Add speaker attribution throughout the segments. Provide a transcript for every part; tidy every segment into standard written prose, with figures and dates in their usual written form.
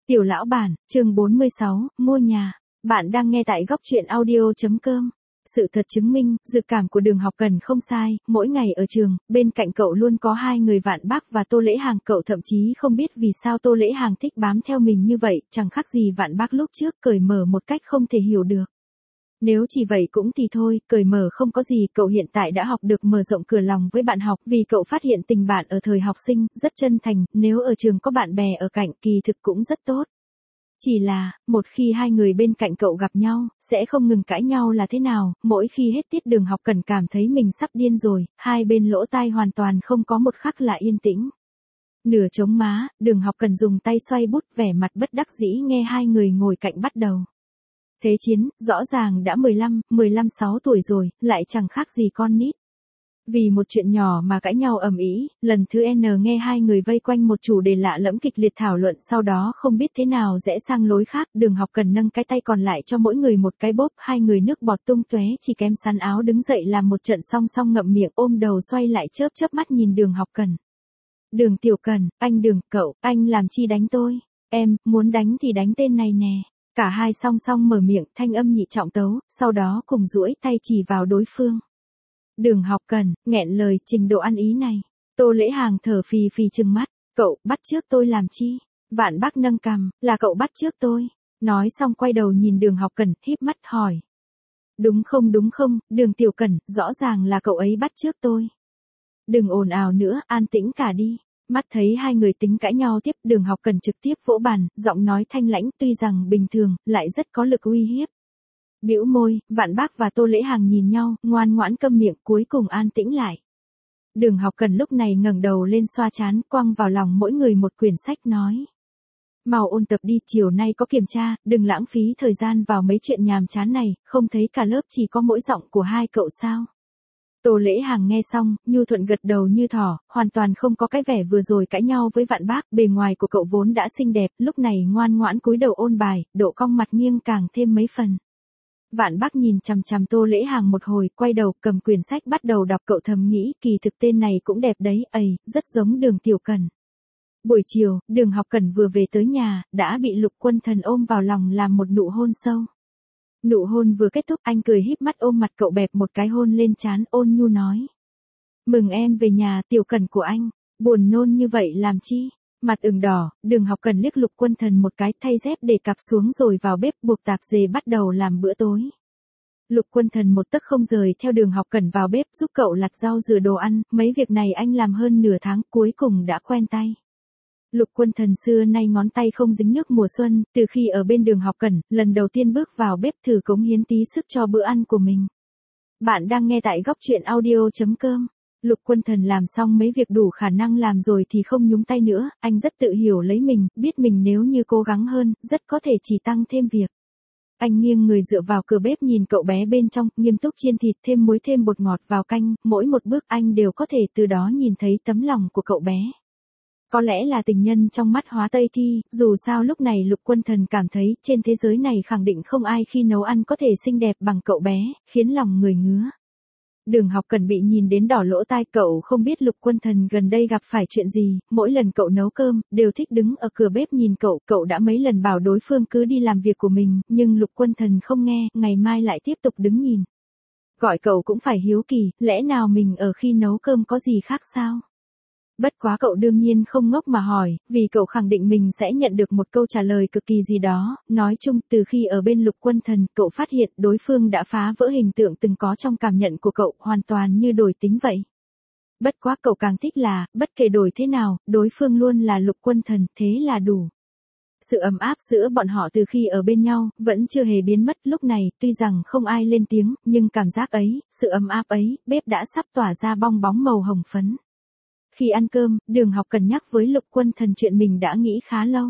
Speaker 1: Tiểu lão bản, chương 46, mua nhà. Bạn đang nghe tại góc truyện audio.com. Sự thật chứng minh, dự cảm của Đường Học Cần không sai, mỗi ngày ở trường, bên cạnh cậu luôn có hai người Vạn Bác và Tô Lễ Hàng. Cậu thậm chí không biết vì sao Tô Lễ Hàng thích bám theo mình như vậy, chẳng khác gì Vạn Bác lúc trước cởi mở một cách không thể hiểu được. Nếu chỉ vậy cũng thì thôi, cởi mở không có gì, cậu hiện tại đã học được mở rộng cửa lòng với bạn học, vì cậu phát hiện tình bạn ở thời học sinh, rất chân thành, nếu ở trường có bạn bè ở cạnh, kỳ thực cũng rất tốt. Chỉ là, một khi hai người bên cạnh cậu gặp nhau, sẽ không ngừng cãi nhau là thế nào, mỗi khi hết tiết Đường Học Cần cảm thấy mình sắp điên rồi, hai bên lỗ tai hoàn toàn không có một khắc là yên tĩnh. Nửa chống má, Đường Học Cần dùng tay xoay bút, vẻ mặt bất đắc dĩ nghe hai người ngồi cạnh bắt đầu. Thế chiến, rõ ràng đã 15-16 tuổi rồi, lại chẳng khác gì con nít. Vì một chuyện nhỏ mà cãi nhau ầm ĩ, lần thứ N nghe hai người vây quanh một chủ đề lạ lẫm kịch liệt thảo luận, sau đó không biết thế nào rẽ sang lối khác, Đường Học Cần nâng cái tay còn lại cho mỗi người một cái bóp, hai người nước bọt tung tóe, chỉ kém sắn áo đứng dậy làm một trận, song song ngậm miệng ôm đầu xoay lại chớp chớp mắt nhìn Đường Học Cần. Đường Tiểu Cần, anh Đường, cậu, anh làm chi đánh tôi? Em, muốn đánh thì đánh tên này nè. Cả hai song song mở miệng, thanh âm nhị trọng tấu, sau đó cùng duỗi tay chỉ vào đối phương. Đường Học Cần, nghẹn lời, trình độ ăn ý này. Tô Lễ Hàng thở phì phì trừng mắt, cậu, bắt chước tôi làm chi? Vạn Bác nâng cằm, là cậu bắt chước tôi. Nói xong quay đầu nhìn Đường Học Cần, híp mắt hỏi. Đúng không, Đường Tiểu Cần, rõ ràng là cậu ấy bắt chước tôi. Đừng ồn ào nữa, an tĩnh cả đi. Mắt thấy hai người tính cãi nhau tiếp, Đường Học Cần trực tiếp vỗ bàn, giọng nói thanh lãnh, tuy rằng bình thường, lại rất có lực uy hiếp. Bĩu môi, Vạn Bác và Tô Lễ Hàng nhìn nhau, ngoan ngoãn câm miệng, cuối cùng an tĩnh lại. Đường Học Cần lúc này ngẩng đầu lên xoa trán, quăng vào lòng mỗi người một quyển sách nói. Mau ôn tập đi, chiều nay có kiểm tra, đừng lãng phí thời gian vào mấy chuyện nhàm chán này, không thấy cả lớp chỉ có mỗi giọng của hai cậu sao? Tô Lễ Hàng nghe xong, nhu thuận gật đầu như thỏ, hoàn toàn không có cái vẻ vừa rồi cãi nhau với Vạn Bác, bề ngoài của cậu vốn đã xinh đẹp, lúc này ngoan ngoãn cúi đầu ôn bài, độ cong mặt nghiêng càng thêm mấy phần. Vạn Bác nhìn chằm chằm Tô Lễ Hàng một hồi, quay đầu cầm quyển sách bắt đầu đọc, cậu thầm nghĩ, kỳ thực tên này cũng đẹp đấy, rất giống Đường Tiểu Cần. Buổi chiều, Đường Học Cần vừa về tới nhà, đã bị Lục Quân Thần ôm vào lòng làm một nụ hôn sâu. Nụ hôn vừa kết thúc, anh cười híp mắt ôm mặt cậu, bẹp một cái hôn lên trán, ôn nhu nói. Mừng em về nhà, Tiểu Cần của anh, buồn nôn như vậy làm chi? Mặt ửng đỏ, Đường Học Cần liếc Lục Quân Thần một cái, thay dép để cặp xuống rồi vào bếp buộc tạp dề bắt đầu làm bữa tối. Lục Quân Thần một tấc không rời theo Đường Học Cần vào bếp giúp cậu lặt rau rửa đồ ăn, mấy việc này anh làm hơn nửa tháng, cuối cùng đã quen tay. Lục Quân Thần xưa nay ngón tay không dính nước mùa xuân, từ khi ở bên Đường Học Cần, lần đầu tiên bước vào bếp thử cống hiến tí sức cho bữa ăn của mình. Bạn đang nghe tại góc truyện audio.com. Lục Quân Thần làm xong mấy việc đủ khả năng làm rồi thì không nhúng tay nữa, anh rất tự hiểu lấy mình, biết mình nếu như cố gắng hơn, rất có thể chỉ tăng thêm việc. Anh nghiêng người dựa vào cửa bếp nhìn cậu bé bên trong, nghiêm túc chiên thịt, thêm muối thêm bột ngọt vào canh, mỗi một bước anh đều có thể từ đó nhìn thấy tấm lòng của cậu bé. Có lẽ là tình nhân trong mắt Hóa Tây Thi, dù sao lúc này Lục Quân Thần cảm thấy trên thế giới này khẳng định không ai khi nấu ăn có thể xinh đẹp bằng cậu bé, khiến lòng người ngứa. Đường Học Cần bị nhìn đến đỏ lỗ tai, cậu không biết Lục Quân Thần gần đây gặp phải chuyện gì, mỗi lần cậu nấu cơm, đều thích đứng ở cửa bếp nhìn cậu đã mấy lần bảo đối phương cứ đi làm việc của mình, nhưng Lục Quân Thần không nghe, ngày mai lại tiếp tục đứng nhìn. Gọi cậu cũng phải hiếu kỳ, lẽ nào mình ở khi nấu cơm có gì khác sao? Bất quá cậu đương nhiên không ngốc mà hỏi, vì cậu khẳng định mình sẽ nhận được một câu trả lời cực kỳ gì đó. Nói chung, từ khi ở bên Lục Quân Thần, cậu phát hiện đối phương đã phá vỡ hình tượng từng có trong cảm nhận của cậu, hoàn toàn như đổi tính vậy. Bất quá cậu càng thích là, bất kể đổi thế nào, đối phương luôn là Lục Quân Thần, thế là đủ. Sự ấm áp giữa bọn họ từ khi ở bên nhau, vẫn chưa hề biến mất. Lúc này, tuy rằng không ai lên tiếng, nhưng cảm giác ấy, sự ấm áp ấy, bếp đã sắp tỏa ra bong bóng màu hồng phấn. Khi ăn cơm, Đường Học Cần nhắc với Lục Quân Thần chuyện mình đã nghĩ khá lâu.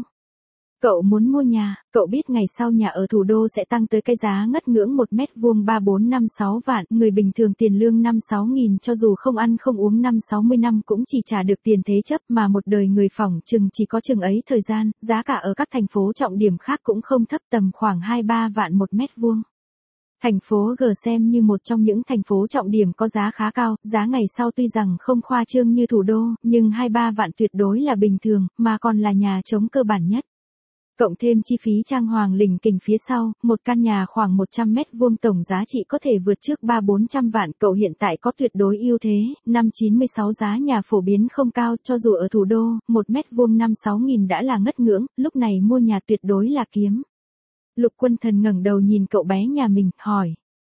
Speaker 1: Cậu muốn mua nhà, cậu biết ngày sau nhà ở thủ đô sẽ tăng tới cái giá ngất ngưỡng 1 mét vuông 3-4-5-6 vạn, người bình thường tiền lương 5-6 nghìn cho dù không ăn không uống 5-60 năm cũng chỉ trả được tiền thế chấp, mà một đời người phỏng chừng chỉ có chừng ấy thời gian, giá cả ở các thành phố trọng điểm khác cũng không thấp, tầm khoảng 2-3 vạn 1 mét vuông. Thành phố G xem như một trong những thành phố trọng điểm có giá khá cao, giá ngày sau tuy rằng không khoa trương như thủ đô, nhưng 2-3 vạn tuyệt đối là bình thường, mà còn là nhà trống cơ bản nhất. Cộng thêm chi phí trang hoàng lỉnh kỉnh phía sau, một căn nhà khoảng 100 mét vuông tổng giá trị có thể vượt trước 3-400 vạn. Cậu hiện tại có tuyệt đối ưu thế, năm 96 giá nhà phổ biến không cao, cho dù ở thủ đô, 1 mét vuông 5-6 nghìn đã là ngất ngưỡng, lúc này mua nhà tuyệt đối là kiếm. Lục Quân Thần ngẩng đầu nhìn cậu bé nhà mình, hỏi.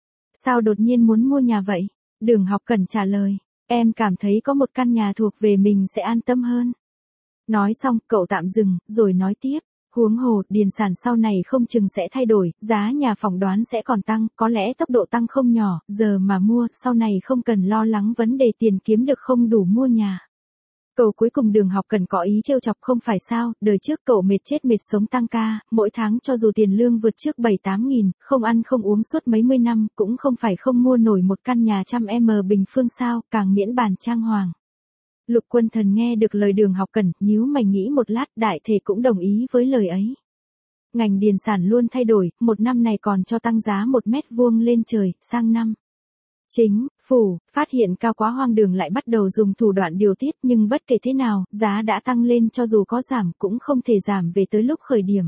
Speaker 1: Sao đột nhiên muốn mua nhà vậy? Đường Học Cẩn trả lời, em cảm thấy có một căn nhà thuộc về mình sẽ an tâm hơn. Nói xong, cậu tạm dừng, rồi nói tiếp. Huống hồ, điền sản sau này không chừng sẽ thay đổi, giá nhà phỏng đoán sẽ còn tăng, có lẽ tốc độ tăng không nhỏ, giờ mà mua, sau này không cần lo lắng vấn đề tiền kiếm được không đủ mua nhà. Câu cuối cùng Đường Học Cẩn có ý trêu chọc không phải sao, đời trước cậu mệt chết mệt sống tăng ca, mỗi tháng cho dù tiền lương vượt trước 7-8 nghìn, không ăn không uống suốt mấy mươi năm, cũng không phải không mua nổi một căn nhà 100m bình phương sao, càng miễn bàn trang hoàng. Lục Quân Thần nghe được lời Đường Học Cẩn, nhíu mày nghĩ một lát, đại thể cũng đồng ý với lời ấy. Ngành điền sản luôn thay đổi, một năm này còn cho tăng giá 1 mét vuông lên trời, sang năm. Chính phủ phát hiện cao quá hoang đường lại bắt đầu dùng thủ đoạn điều tiết, nhưng bất kể thế nào, giá đã tăng lên, cho dù có giảm cũng không thể giảm về tới lúc khởi điểm.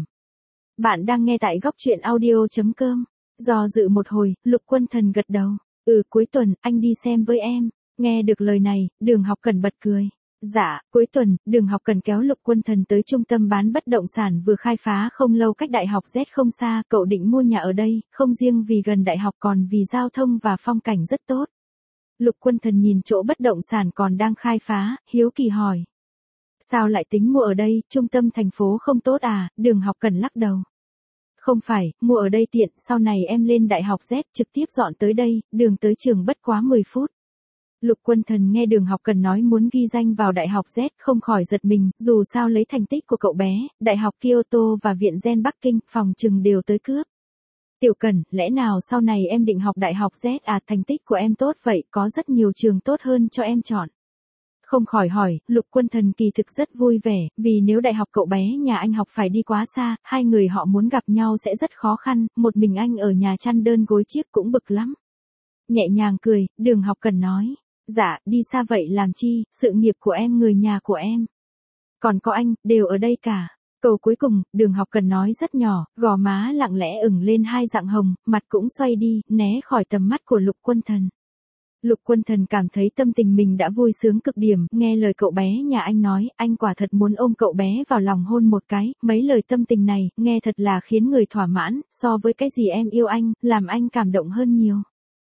Speaker 1: Bạn đang nghe tại góc truyện audio.com. Do dự một hồi, Lục Quân Thần gật đầu. Cuối tuần, anh đi xem với em. Nghe được lời này, Đường Học Cẩn bật cười. Dạ, cuối tuần, Đường Học Cẩn kéo Lục Quân Thần tới trung tâm bán bất động sản vừa khai phá không lâu cách đại học Z không xa, cậu định mua nhà ở đây, không riêng vì gần đại học còn vì giao thông và phong cảnh rất tốt. Lục Quân Thần nhìn chỗ bất động sản còn đang khai phá, hiếu kỳ hỏi. Sao lại tính mua ở đây, trung tâm thành phố không tốt à? Đường Học Cẩn lắc đầu. Không phải, mua ở đây tiện, sau này em lên đại học Z trực tiếp dọn tới đây, đường tới trường bất quá 10 phút. Lục Quân Thần nghe Đường Học Cẩn nói muốn ghi danh vào đại học Z không khỏi giật mình, dù sao lấy thành tích của cậu bé, đại học Kyoto và viện gen Bắc Kinh, phòng trừng đều tới cướp. Tiểu Cẩn, lẽ nào sau này em định học đại học Z à? Thành tích của em tốt vậy, có rất nhiều trường tốt hơn cho em chọn. Không khỏi hỏi, Lục Quân Thần kỳ thực rất vui vẻ, vì nếu đại học cậu bé nhà anh học phải đi quá xa, hai người họ muốn gặp nhau sẽ rất khó khăn, một mình anh ở nhà chăn đơn gối chiếc cũng bực lắm. Nhẹ nhàng cười, Đường Học Cẩn nói. Dạ, đi xa vậy làm chi, sự nghiệp của em người nhà của em. Còn có anh, đều ở đây cả. Câu cuối cùng, Đường Học Cẩn nói rất nhỏ, gò má lặng lẽ ửng lên hai dạng hồng, mặt cũng xoay đi, né khỏi tầm mắt của Lục Quân Thần. Lục Quân Thần cảm thấy tâm tình mình đã vui sướng cực điểm, nghe lời cậu bé nhà anh nói, anh quả thật muốn ôm cậu bé vào lòng hôn một cái, mấy lời tâm tình này, nghe thật là khiến người thỏa mãn, so với cái gì em yêu anh, làm anh cảm động hơn nhiều.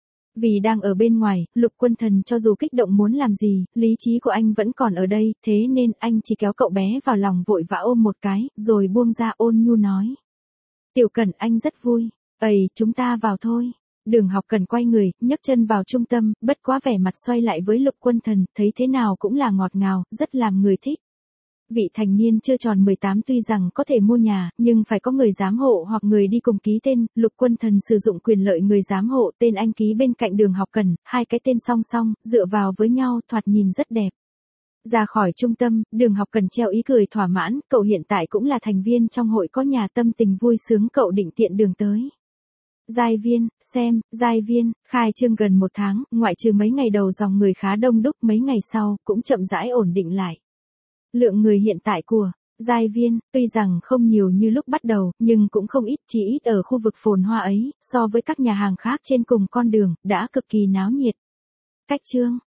Speaker 1: Vì đang ở bên ngoài, Lục Quân Thần cho dù kích động muốn làm gì, lý trí của anh vẫn còn ở đây, thế nên anh chỉ kéo cậu bé vào lòng vội vã ôm một cái, rồi buông ra ôn nhu nói. Tiểu Cẩn, anh rất vui. Chúng ta vào thôi. Đường Học Cẩn quay người, nhấc chân vào trung tâm, bất quá vẻ mặt xoay lại với Lục Quân Thần, thấy thế nào cũng là ngọt ngào, rất làm người thích. Vị thành niên chưa tròn 18 tuy rằng có thể mua nhà, nhưng phải có người giám hộ hoặc người đi cùng ký tên, Lục Quân Thần sử dụng quyền lợi người giám hộ, tên anh ký bên cạnh Đường Học Cẩn, hai cái tên song song, dựa vào với nhau, thoạt nhìn rất đẹp. Ra khỏi trung tâm, Đường Học Cẩn treo ý cười thỏa mãn, cậu hiện tại cũng là thành viên trong hội có nhà, tâm tình vui sướng, cậu định tiện đường tới. Giai viên, giai viên, khai trương gần 1 tháng, ngoại trừ mấy ngày đầu dòng người khá đông đúc, mấy ngày sau, cũng chậm rãi ổn định lại. Lượng người hiện tại của giai viên, tuy rằng không nhiều như lúc bắt đầu, nhưng cũng không ít, chỉ ít ở khu vực phồn hoa ấy, so với các nhà hàng khác trên cùng con đường, đã cực kỳ náo nhiệt. Cách chương